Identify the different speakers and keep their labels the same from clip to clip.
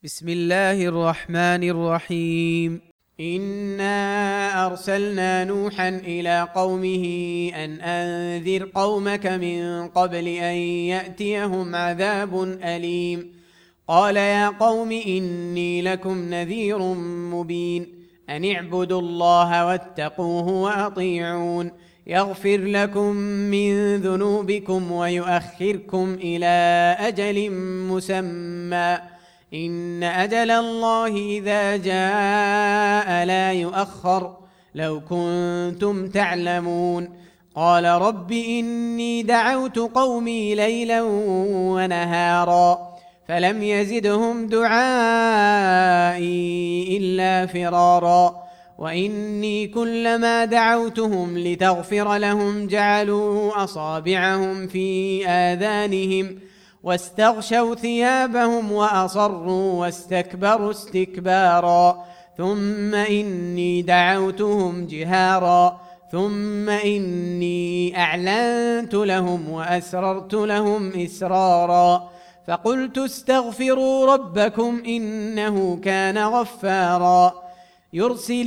Speaker 1: بسم الله الرحمن الرحيم. إنا أرسلنا نوحا إلى قومه أن أنذر قومك من قبل أن يأتيهم عذاب أليم. قال يا قوم إني لكم نذير مبين أن اعبدوا الله واتقوه وأطيعون يغفر لكم من ذنوبكم ويؤخركم إلى أجل مسمى إن أجل الله إذا جاء لا يؤخر لو كنتم تعلمون. قال رب إني دعوت قومي ليلا ونهارا فلم يزدهم دعائي إلا فرارا وإني كلما دعوتهم لتغفر لهم جعلوا أصابعهم في آذانهم واستغشوا ثيابهم وأصروا واستكبروا استكبارا ثم إني دعوتهم جهارا ثم إني أعلنت لهم وأسررت لهم إسرارا فقلت استغفروا ربكم إنه كان غفارا يرسل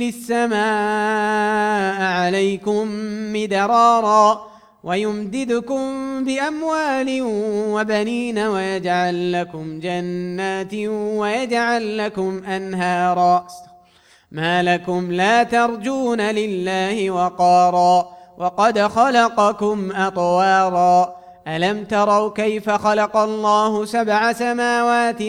Speaker 1: السماء عليكم مدرارا ويمددكم بأموال وبنين ويجعل لكم جنات ويجعل لكم أنهارا ما لكم لا ترجون لله وقارا وقد خلقكم أطوارا ألم تروا كيف خلق الله 7 سماوات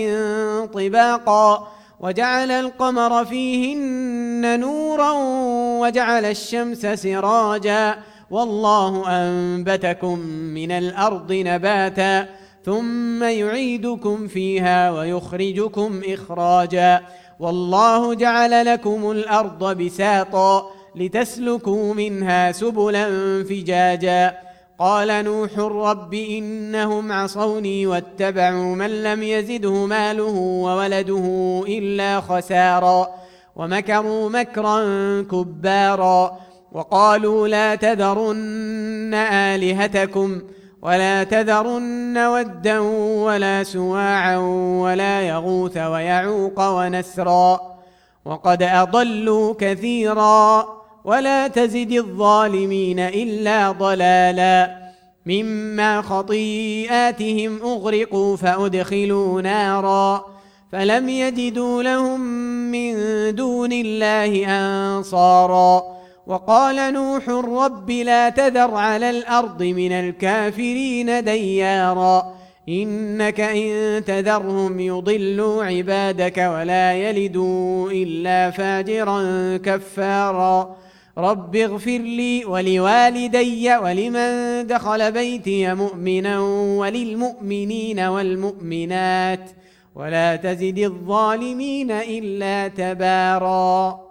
Speaker 1: طباقا وجعل القمر فيهن نورا وجعل الشمس سراجا والله أنبتكم من الأرض نباتا ثم يعيدكم فيها ويخرجكم إخراجا والله جعل لكم الأرض بساطا لتسلكوا منها سبلا فجاجا قال نوح رب إنهم عصوني واتبعوا من لم يزده ماله وولده إلا خسارا ومكروا مكرا كبارا وقالوا لا تذرن آلهتكم ولا تذرن ودا ولا سواعا ولا يغوث ويعوق ونسرا وقد أضلوا كثيرا ولا تزد الظالمين إلا ضلالا مما خطيئاتهم أغرقوا فأدخلوا نارا فلم يجدوا لهم من دون الله أنصارا وقال نوح رب لا تذر على الأرض من الكافرين ديارا إنك إن تذرهم يضلوا عبادك ولا يلدوا إلا فاجرا كفارا رب اغفر لي ولوالدي ولمن دخل بيتي مؤمنا وللمؤمنين والمؤمنات ولا تزد الظالمين إلا تبارا.